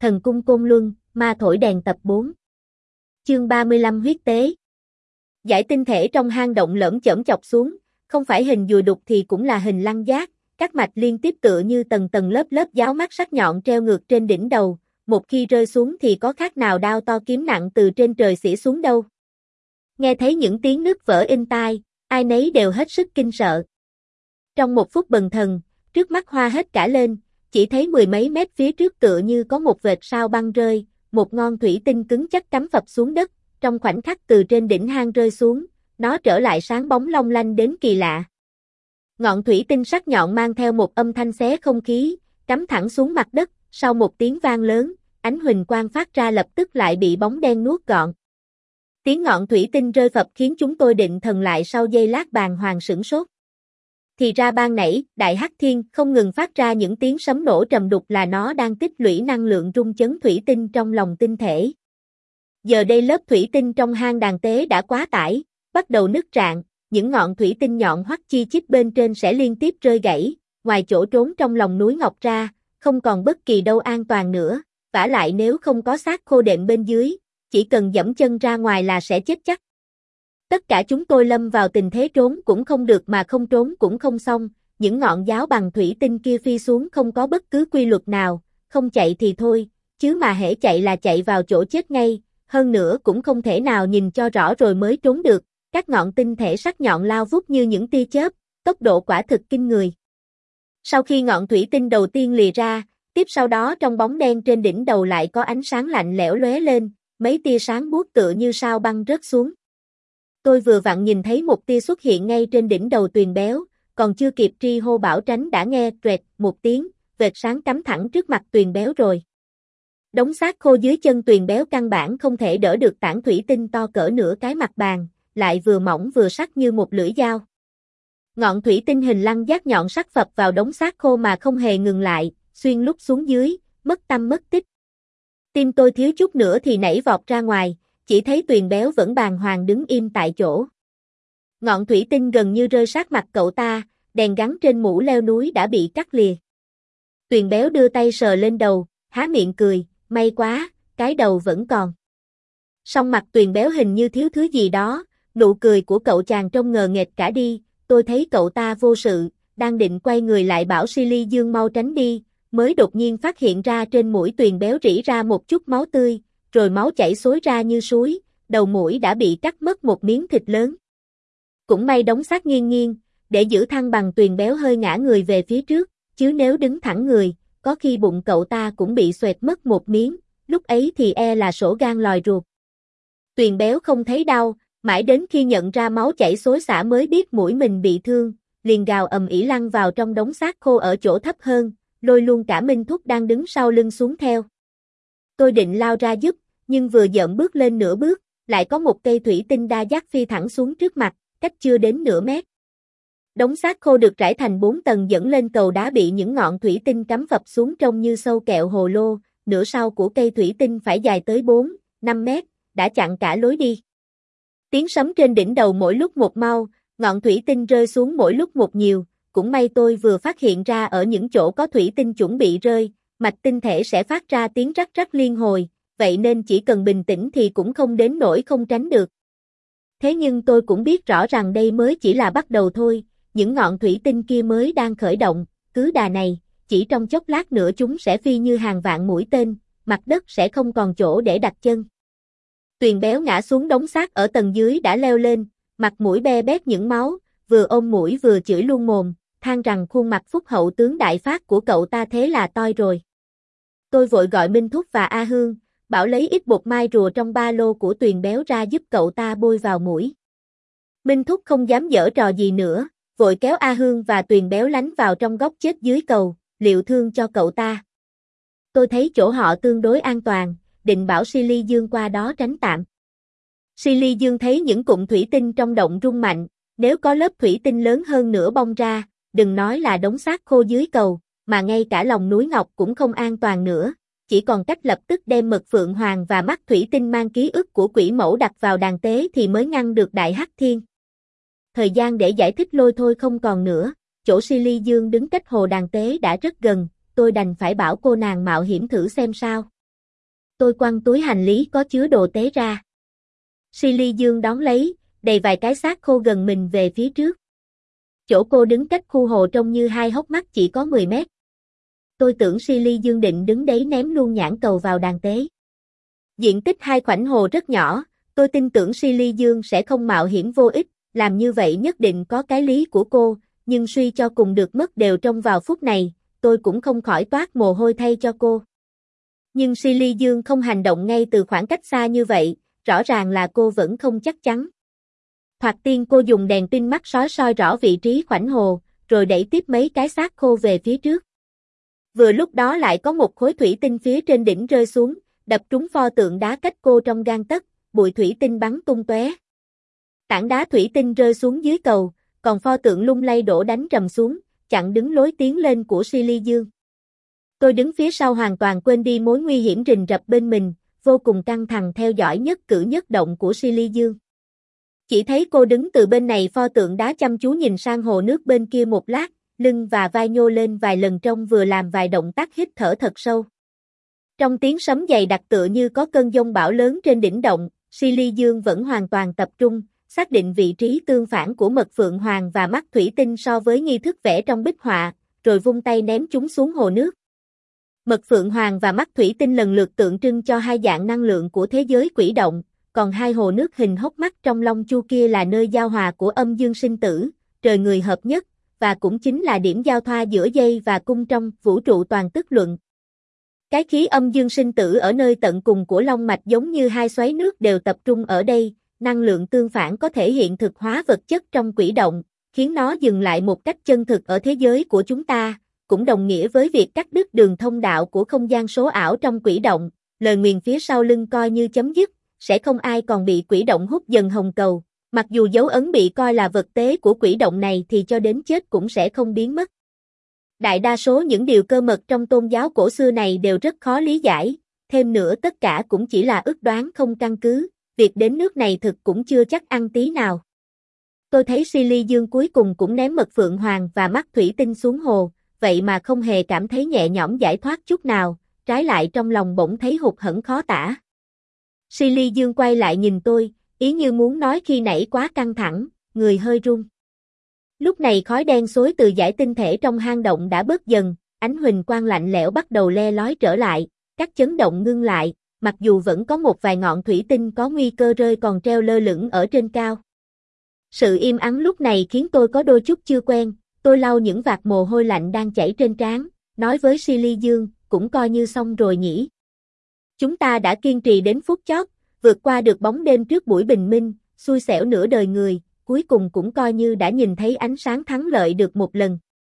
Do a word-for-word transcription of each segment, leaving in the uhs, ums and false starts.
Thần cung Côn Luân, ma thổi đèn tập bốn. Chương ba mươi lăm huyết tế. Giải tinh thể trong hang động lởm chởm chọc xuống, không phải hình dùi đục thì cũng là hình lăng giác, các mạch liên tiếp tựa như tầng tầng lớp lớp giáo mắt sắc nhọn treo ngược trên đỉnh đầu, một khi rơi xuống thì có khác nào đao to kiếm nặng từ trên trời xỉ xuống đâu. Nghe thấy những tiếng nứt vỡ inh tai, ai nấy đều hết sức kinh sợ. Trong một phút bần thần, trước mắt hoa hết cả lên, chỉ thấy mười mấy mét phía trước tựa như có một vệt sao băng rơi, một ngọn thủy tinh cứng chắc cắm phập xuống đất, trong khoảnh khắc từ trên đỉnh hang rơi xuống, nó trở lại sáng bóng long lanh đến kỳ lạ. Ngọn thủy tinh sắc nhọn mang theo một âm thanh xé không khí, cắm thẳng xuống mặt đất, sau một tiếng vang lớn, ánh huỳnh quang phát ra lập tức lại bị bóng đen nuốt gọn. Tiếng ngọn thủy tinh rơi phập khiến chúng tôi định thần lại sau giây lát bàng hoàng sửng sốt. Thì ra ban nãy, Đại Hắc Thiên không ngừng phát ra những tiếng sấm nổ trầm đục là nó đang tích lũy năng lượng rung chấn thủy tinh trong lòng tinh thể. Giờ đây lớp thủy tinh trong hang đàn tế đã quá tải, bắt đầu nứt rạn, những ngọn thủy tinh nhọn hoắt chi chít bên trên sẽ liên tiếp rơi gãy, ngoài chỗ trốn trong lòng núi ngọc ra, không còn bất kỳ đâu an toàn nữa, vả lại nếu không có xác khô đệm bên dưới, chỉ cần giẫm chân ra ngoài là sẽ chết chắc. Tất cả chúng tôi lâm vào tình thế trốn cũng không được mà không trốn cũng không xong, những ngọn giáo bằng thủy tinh kia phi xuống không có bất cứ quy luật nào, không chạy thì thôi, chứ mà hễ chạy là chạy vào chỗ chết ngay, hơn nữa cũng không thể nào nhìn cho rõ rồi mới trốn được, các ngọn tinh thể sắc nhọn lao vút như những tia chớp, tốc độ quả thực kinh người. Sau khi ngọn thủy tinh đầu tiên lìa ra, tiếp sau đó trong bóng đen trên đỉnh đầu lại có ánh sáng lạnh lẽo lóe lên, mấy tia sáng buốt tựa như sao băng rớt xuống. Tôi vừa vặn nhìn thấy một tia xuất hiện ngay trên đỉnh đầu Tuyền Béo, còn chưa kịp tri hô bảo tránh đã nghe rẹt một tiếng, vệt sáng cắm thẳng trước mặt Tuyền Béo rồi. Đống xác khô dưới chân Tuyền Béo căn bản không thể đỡ được tảng thủy tinh to cỡ nửa cái mặt bàn, lại vừa mỏng vừa sắc như một lưỡi dao. Ngọn thủy tinh hình lăng giác nhọn sắc phập vào đống xác khô mà không hề ngừng lại, xuyên lúc xuống dưới, mất tâm mất tích. Tim tôi thiếu chút nữa thì nảy vọt ra ngoài, chỉ thấy Tuyền Béo vẫn bàng hoàng đứng im tại chỗ. Ngọn thủy tinh gần như rơi sát mặt cậu ta, đèn gắn trên mũ leo núi đã bị cắt lìa. Tuyền Béo đưa tay sờ lên đầu, há miệng cười, may quá, cái đầu vẫn còn. Song mặt Tuyền Béo hình như thiếu thứ gì đó, nụ cười của cậu chàng trông ngờ nghệch cả đi, tôi thấy cậu ta vô sự, đang định quay người lại bảo Silly Dương mau tránh đi, mới đột nhiên phát hiện ra trên mũi Tuyền Béo rỉ ra một chút máu tươi, rồi máu chảy xối ra như suối, đầu mũi đã bị cắt mất một miếng thịt lớn. Cũng may đống xác nghiêng nghiêng, để giữ thăng bằng Tuyền Béo hơi ngã người về phía trước, chứ nếu đứng thẳng người, có khi bụng cậu ta cũng bị xoẹt mất một miếng, lúc ấy thì e là sổ gan lòi ruột. Tuyền Béo không thấy đau, mãi đến khi nhận ra máu chảy xối xả mới biết mũi mình bị thương, liền gào ầm ĩ lăn vào trong đống xác khô ở chỗ thấp hơn, lôi luôn cả Minh Thúc đang đứng sau lưng xuống theo. Tôi định lao ra giúp, nhưng vừa dợm bước lên nửa bước, lại có một cây thủy tinh đa giác phi thẳng xuống trước mặt, cách chưa đến nửa mét. Đống xác khô được trải thành bốn tầng dẫn lên cầu đá bị những ngọn thủy tinh cắm phập xuống trông như sâu kẹo hồ lô, nửa sau của cây thủy tinh phải dài tới bốn, năm mét, đã chặn cả lối đi. Tiếng sấm trên đỉnh đầu mỗi lúc một mau, ngọn thủy tinh rơi xuống mỗi lúc một nhiều, cũng may tôi vừa phát hiện ra ở những chỗ có thủy tinh chuẩn bị rơi, mạch tinh thể sẽ phát ra tiếng rắc rắc liên hồi, vậy nên chỉ cần bình tĩnh thì cũng không đến nỗi không tránh được. Thế nhưng tôi cũng biết rõ rằng đây mới chỉ là bắt đầu thôi, những ngọn thủy tinh kia mới đang khởi động, cứ đà này, chỉ trong chốc lát nữa chúng sẽ phi như hàng vạn mũi tên, mặt đất sẽ không còn chỗ để đặt chân. Tuyền Béo ngã xuống đống xác ở tầng dưới đã leo lên, mặt mũi be bét những máu, vừa ôm mũi vừa chửi luôn mồm, than rằng khuôn mặt phúc hậu tướng đại phát của cậu ta thế là toi rồi. Tôi vội gọi Minh Thúc và A Hương, bảo lấy ít bột mai rùa trong ba lô của Tuyền Béo ra giúp cậu ta bôi vào mũi. Minh Thúc không dám giở trò gì nữa, vội kéo A Hương và Tuyền Béo lánh vào trong góc chết dưới cầu, liệu thương cho cậu ta. Tôi thấy chỗ họ tương đối an toàn, định bảo Silly Dương qua đó tránh tạm. Silly Dương thấy những cụm thủy tinh trong động rung mạnh, nếu có lớp thủy tinh lớn hơn nữa bong ra, đừng nói là đống xác khô dưới cầu, mà ngay cả lòng núi ngọc cũng không an toàn nữa, chỉ còn cách lập tức đem mực phượng hoàng và mắt thủy tinh mang ký ức của quỷ mẫu đặt vào đàn tế thì mới ngăn được Đại Hắc Thiên. Thời gian để giải thích lôi thôi không còn nữa, chỗ Silly Dương đứng cách hồ đàn tế đã rất gần, tôi đành phải bảo cô nàng mạo hiểm thử xem sao. Tôi quăng túi hành lý có chứa đồ tế ra. Silly Dương đón lấy, đầy vài cái xác khô gần mình về phía trước. Chỗ cô đứng cách khu hồ trông như hai hốc mắt chỉ có mười mét. Tôi tưởng Silly Dương định đứng đấy ném luôn nhãn cầu vào đàn tế. Diện tích hai khoảnh hồ rất nhỏ, tôi tin tưởng Silly Dương sẽ không mạo hiểm vô ích, làm như vậy nhất định có cái lý của cô, nhưng suy cho cùng được mất đều trong vào phút này, tôi cũng không khỏi toát mồ hôi thay cho cô. Nhưng Silly Dương không hành động ngay từ khoảng cách xa như vậy, rõ ràng là cô vẫn không chắc chắn. Thoạt tiên cô dùng đèn pin mắt sói soi rõ vị trí khoảnh hồ, rồi đẩy tiếp mấy cái xác khô về phía trước. Vừa lúc đó lại có một khối thủy tinh phía trên đỉnh rơi xuống, đập trúng pho tượng đá cách cô trong gang tấc, bụi thủy tinh bắn tung tóe. Tảng đá thủy tinh rơi xuống dưới cầu, còn pho tượng lung lay đổ đánh trầm xuống, chặn đứng lối tiến lên của Silly Dương. Tôi đứng phía sau hoàn toàn quên đi mối nguy hiểm rình rập bên mình, vô cùng căng thẳng theo dõi nhất cử nhất động của Silly Dương. Chỉ thấy cô đứng từ bên này pho tượng đá chăm chú nhìn sang hồ nước bên kia một lát, lưng và vai nhô lên vài lần trong vừa làm vài động tác hít thở thật sâu. Trong tiếng sấm dày đặc tựa như có cơn giông bão lớn trên đỉnh động, Silly Dương vẫn hoàn toàn tập trung, xác định vị trí tương phản của mật phượng hoàng và mắt thủy tinh so với nghi thức vẽ trong bích họa, rồi vung tay ném chúng xuống hồ nước. Mật phượng hoàng và mắt thủy tinh lần lượt tượng trưng cho hai dạng năng lượng của thế giới quỷ động, còn hai hồ nước hình hốc mắt trong long chu kia là nơi giao hòa của âm dương sinh tử, trời người hợp nhất, và cũng chính là điểm giao thoa giữa dây và cung trong vũ trụ toàn tức luận. Cái khí âm dương sinh tử ở nơi tận cùng của long mạch giống như hai xoáy nước đều tập trung ở đây, năng lượng tương phản có thể hiện thực hóa vật chất trong quỷ động, khiến nó dừng lại một cách chân thực ở thế giới của chúng ta, cũng đồng nghĩa với việc cắt đứt đường thông đạo của không gian số ảo trong quỷ động, lời nguyền phía sau lưng coi như chấm dứt, sẽ không ai còn bị quỷ động hút dần hồng cầu, mặc dù dấu ấn bị coi là vật tế của quỷ động này thì cho đến chết cũng sẽ không biến mất. Đại đa số những điều cơ mật trong tôn giáo cổ xưa này đều rất khó lý giải, thêm nữa tất cả cũng chỉ là ước đoán không căn cứ, việc đến nước này thực cũng chưa chắc ăn tí nào. Tôi thấy Silly Dương cuối cùng cũng ném mật phượng hoàng và mắt thủy tinh xuống hồ, vậy mà không hề cảm thấy nhẹ nhõm giải thoát chút nào, trái lại trong lòng bỗng thấy hụt hẫng khó tả. Silly Dương quay lại nhìn tôi, ý như muốn nói khi nãy quá căng thẳng, người hơi run. Lúc này khói đen xối từ dải tinh thể trong hang động đã bớt dần, ánh huỳnh quang lạnh lẽo bắt đầu le lói trở lại, các chấn động ngưng lại, mặc dù vẫn có một vài ngọn thủy tinh có nguy cơ rơi còn treo lơ lửng ở trên cao. Sự im ắng lúc này khiến tôi có đôi chút chưa quen, tôi lau những vạt mồ hôi lạnh đang chảy trên trán, nói với Silly Dương, cũng coi như xong rồi nhỉ. Chúng ta đã kiên trì đến phút chót, vượt qua được bóng đêm trước buổi bình minh, xui xẻo nửa đời người, cuối cùng cũng coi như đã nhìn thấy ánh sáng thắng lợi được một lần.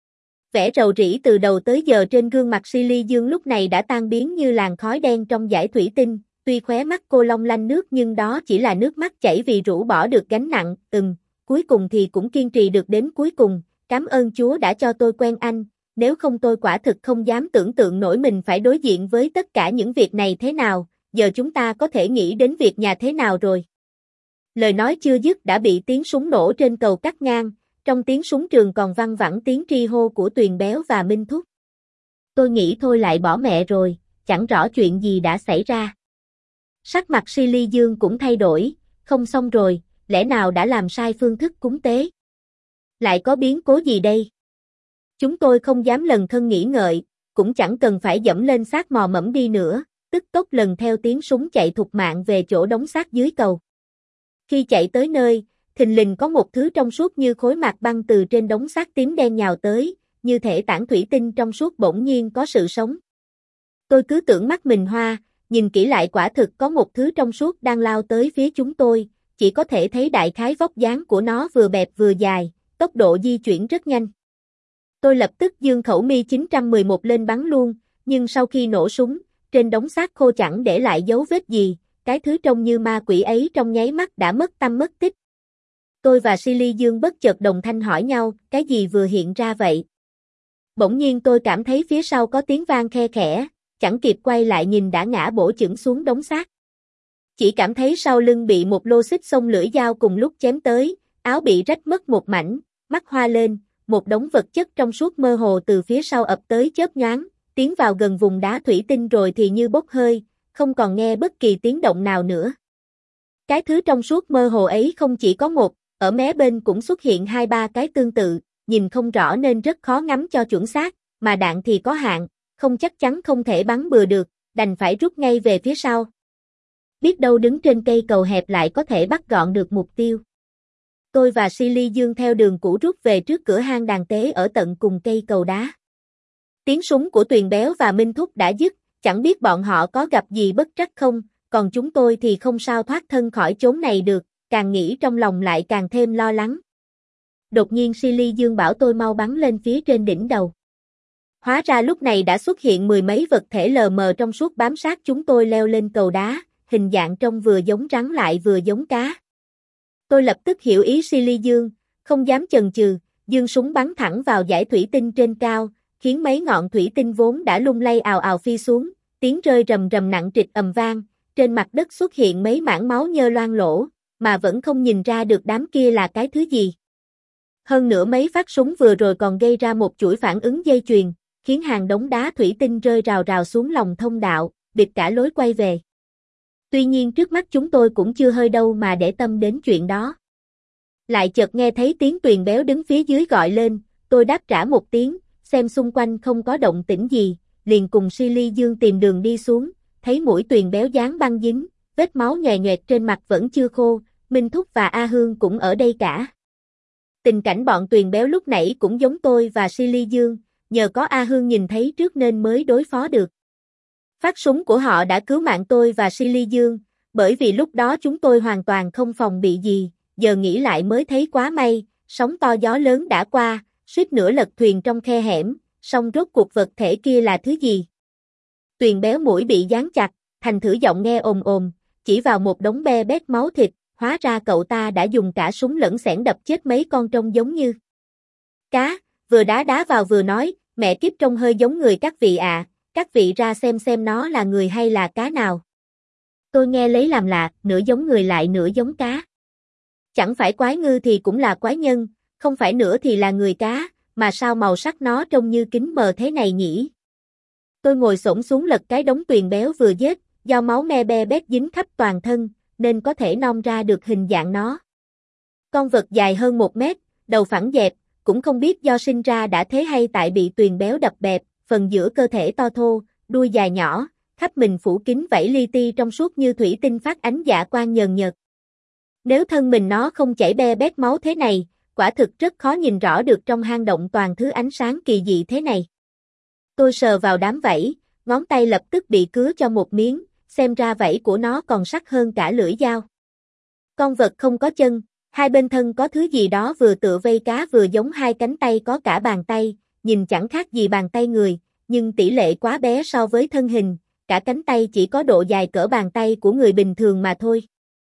Vẻ rầu rĩ từ đầu tới giờ trên gương mặt Silly Dương lúc này đã tan biến như làn khói đen trong dải thủy tinh, tuy khóe mắt cô long lanh nước nhưng đó chỉ là nước mắt chảy vì rũ bỏ được gánh nặng, ừm, cuối cùng thì cũng kiên trì được đến cuối cùng, cảm ơn Chúa đã cho tôi quen anh, nếu không tôi quả thực không dám tưởng tượng nổi mình phải đối diện với tất cả những việc này thế nào, giờ chúng ta có thể nghĩ đến việc nhà thế nào rồi. Lời nói chưa dứt đã bị tiếng súng nổ trên cầu cắt ngang, trong tiếng súng trường còn văng vẳng tiếng tri hô của Tuyền Béo và Minh Thúc. Tôi nghĩ thôi lại bỏ mẹ rồi, chẳng rõ chuyện gì đã xảy ra. Sắc mặt Silly Dương cũng thay đổi, không xong rồi, lẽ nào đã làm sai phương thức cúng tế? Lại có biến cố gì đây? Chúng tôi không dám lần thân nghĩ ngợi, cũng chẳng cần phải dẫm lên xác mò mẫm đi nữa, tức tốc lần theo tiếng súng chạy thục mạng về chỗ đống xác dưới cầu. Khi chạy tới nơi, thình lình có một thứ trong suốt như khối mạc băng từ trên đống xác tím đen nhào tới, như thể tảng thủy tinh trong suốt bỗng nhiên có sự sống. Tôi cứ tưởng mắt mình hoa, nhìn kỹ lại quả thực có một thứ trong suốt đang lao tới phía chúng tôi, chỉ có thể thấy đại khái vóc dáng của nó vừa bẹp vừa dài, tốc độ di chuyển rất nhanh. Tôi lập tức giương khẩu mi chín một một lên bắn luôn, nhưng sau khi nổ súng, trên đống xác khô chẳng để lại dấu vết gì, cái thứ trông như ma quỷ ấy trong nháy mắt đã mất tăm mất tích. Tôi và Silly Dương bất chợt đồng thanh hỏi nhau, cái gì vừa hiện ra vậy? Bỗng nhiên tôi cảm thấy phía sau có tiếng vang khe khẽ, chẳng kịp quay lại nhìn đã ngã bổ chững xuống đống xác. Chỉ cảm thấy sau lưng bị một lô xích xông lưỡi dao cùng lúc chém tới, áo bị rách mất một mảnh, mắt hoa lên, một đống vật chất trong suốt mơ hồ từ phía sau ập tới chớp nhoáng, tiến vào gần vùng đá thủy tinh rồi thì như bốc hơi, không còn nghe bất kỳ tiếng động nào nữa. Cái thứ trong suốt mơ hồ ấy không chỉ có một, ở mé bên cũng xuất hiện hai ba cái tương tự, nhìn không rõ nên rất khó ngắm cho chuẩn xác, mà đạn thì có hạn, không chắc chắn không thể bắn bừa được, đành phải rút ngay về phía sau. Biết đâu đứng trên cây cầu hẹp lại có thể bắt gọn được mục tiêu. Tôi và Silly Dương theo đường cũ rút về trước cửa hang đàn tế ở tận cùng cây cầu đá. Tiếng súng của Tuyền Béo và Minh Thúc đã dứt, chẳng biết bọn họ có gặp gì bất trắc không, còn chúng tôi thì không sao thoát thân khỏi chốn này được, càng nghĩ trong lòng lại càng thêm lo lắng. Đột nhiên Silly Dương bảo tôi mau bắn lên phía trên đỉnh đầu. Hóa ra lúc này đã xuất hiện mười mấy vật thể lờ mờ trong suốt bám sát chúng tôi leo lên cầu đá, hình dạng trông vừa giống rắn lại vừa giống cá. Tôi lập tức hiểu ý Silly Dương, không dám chần chừ, giương súng bắn thẳng vào dải thủy tinh trên cao, khiến mấy ngọn thủy tinh vốn đã lung lay ào ào phi xuống, tiếng rơi rầm rầm nặng trịch ầm vang, trên mặt đất xuất hiện mấy mảng máu nhơ loang lỗ, mà vẫn không nhìn ra được đám kia là cái thứ gì. Hơn nữa mấy phát súng vừa rồi còn gây ra một chuỗi phản ứng dây chuyền, khiến hàng đống đá thủy tinh rơi rào rào xuống lòng thông đạo, bịt cả lối quay về. Tuy nhiên trước mắt chúng tôi cũng chưa hơi đâu mà để tâm đến chuyện đó. Lại chợt nghe thấy tiếng Tuyền Béo đứng phía dưới gọi lên, tôi đáp trả một tiếng, xem xung quanh không có động tĩnh gì, liền cùng Silly Dương tìm đường đi xuống, thấy mũi Tuyền Béo dán băng dính, vết máu nhòe nhoẹt trên mặt vẫn chưa khô, Minh Thúc và A Hương cũng ở đây cả. Tình cảnh bọn Tuyền Béo lúc nãy cũng giống tôi và Silly Dương, nhờ có A Hương nhìn thấy trước nên mới đối phó được. Phát súng của họ đã cứu mạng tôi và Silly Dương, bởi vì lúc đó chúng tôi hoàn toàn không phòng bị gì, giờ nghĩ lại mới thấy quá may, sóng to gió lớn đã qua, suýt nữa lật thuyền trong khe hẻm, song rốt cuộc vật thể kia là thứ gì? Tuyền Béo mũi bị dán chặt, thành thử giọng nghe ồm ồm, chỉ vào một đống be bét máu thịt, hóa ra cậu ta đã dùng cả súng lẫn xẻng đập chết mấy con trông giống như cá, vừa đá đá vào vừa nói, mẹ kiếp trông hơi giống người các vị ạ, à, các vị ra xem xem nó là người hay là cá nào. Tôi nghe lấy làm lạ, nửa giống người lại nửa giống cá. Chẳng phải quái ngư thì cũng là quái nhân, không phải nửa thì là người cá, mà sao màu sắc nó trông như kính mờ thế này nhỉ? Tôi ngồi xổm xuống lật cái đống Tuyền Béo vừa giết, do máu me be bét dính khắp toàn thân, nên có thể nom ra được hình dạng nó. Con vật dài hơn một mét, đầu phẳng dẹp, cũng không biết do sinh ra đã thế hay tại bị Tuyền Béo đập bẹp, phần giữa cơ thể to thô, đuôi dài nhỏ, khắp mình phủ kín vảy li ti trong suốt như thủy tinh phát ánh dạ quang nhờn nhợt. Nếu thân mình nó không chảy be bét máu thế này, quả thực rất khó nhìn rõ được trong hang động toàn thứ ánh sáng kỳ dị thế này. Tôi sờ vào đám vảy, ngón tay lập tức bị cứa cho một miếng, xem ra vảy của nó còn sắc hơn cả lưỡi dao. Con vật không có chân, hai bên thân có thứ gì đó vừa tựa vây cá vừa giống hai cánh tay có cả bàn tay, nhìn chẳng khác gì bàn tay người, nhưng tỷ lệ quá bé so với thân hình, cả cánh tay chỉ có độ dài cỡ bàn tay của người bình thường mà thôi.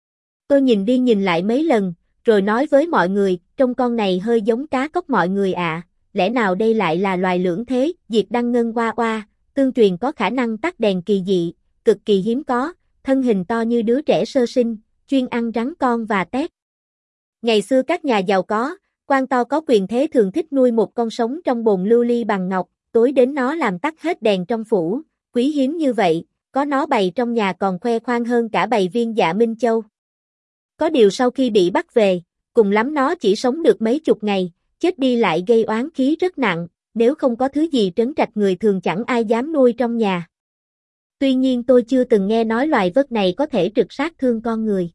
Tôi nhìn đi nhìn lại mấy lần, rồi nói với mọi người, trông con này hơi giống cá cóc mọi người ạ, à, lẽ nào đây lại là loài lưỡng thế, Diệt Đăng Ngân Oa Oa, tương truyền có khả năng tắt đèn kỳ dị, cực kỳ hiếm có, thân hình to như đứa trẻ sơ sinh, chuyên ăn rắn con và tép. Ngày xưa các nhà giàu có, quan to có quyền thế thường thích nuôi một con sống trong bồn lưu ly bằng ngọc, tối đến nó làm tắt hết đèn trong phủ, quý hiếm như vậy, có nó bày trong nhà còn khoe khoang hơn cả bày viên Dạ Minh Châu. Có điều sau khi bị bắt về, cùng lắm nó chỉ sống được mấy chục ngày, chết đi lại gây oán khí rất nặng, nếu không có thứ gì trấn trạch người thường chẳng ai dám nuôi trong nhà. Tuy nhiên tôi chưa từng nghe nói loài vật này có thể trực sát thương con người.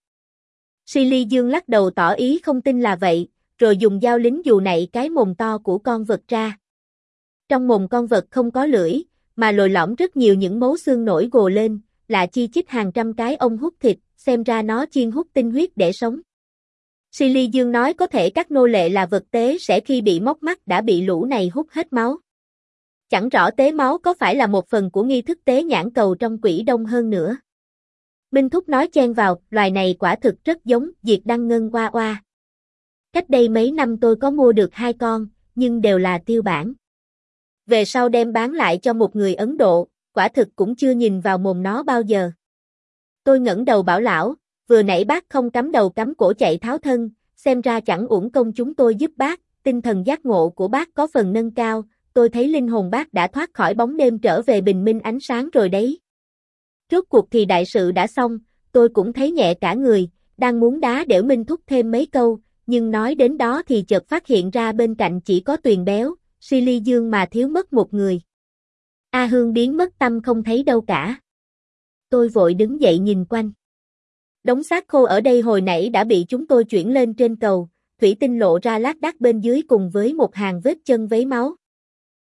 Silly Dương lắc đầu tỏ ý không tin là vậy, rồi dùng dao lính dù nạy cái mồm to của con vật ra. Trong mồm con vật không có lưỡi, mà lồi lõm rất nhiều những mấu xương nổi gồ lên, lạ chi chít hàng trăm cái ong hút thịt, xem ra nó chuyên hút tinh huyết để sống. Silly Dương nói có thể các nô lệ là vật tế sẽ khi bị móc mắt đã bị lũ này hút hết máu. Chẳng rõ tế máu có phải là một phần của nghi thức tế nhãn cầu trong Quỷ Đông hơn nữa. Minh Thúc nói chen vào, loài này quả thực rất giống Diệt Đăng Ngân Oa Oa. Cách đây mấy năm tôi có mua được hai con, nhưng đều là tiêu bản. Về sau đem bán lại cho một người Ấn Độ, quả thực cũng chưa nhìn vào mồm nó bao giờ. Tôi ngẩng đầu bảo lão, vừa nãy bác không cắm đầu cắm cổ chạy tháo thân, xem ra chẳng uổng công chúng tôi giúp bác, tinh thần giác ngộ của bác có phần nâng cao, tôi thấy linh hồn bác đã thoát khỏi bóng đêm trở về bình minh ánh sáng rồi đấy. Rốt cuộc thì đại sự đã xong, tôi cũng thấy nhẹ cả người, đang muốn đá Đễu Minh Thúc thêm mấy câu, nhưng nói đến đó thì chợt phát hiện ra bên cạnh chỉ có Tuyền Béo, suy ly dương mà thiếu mất một người. A Hương biến mất tâm không thấy đâu cả. Tôi vội đứng dậy nhìn quanh. Đống xác khô ở đây hồi nãy đã bị chúng tôi chuyển lên trên cầu, thủy tinh lộ ra lác đác bên dưới cùng với một hàng vết chân vấy máu.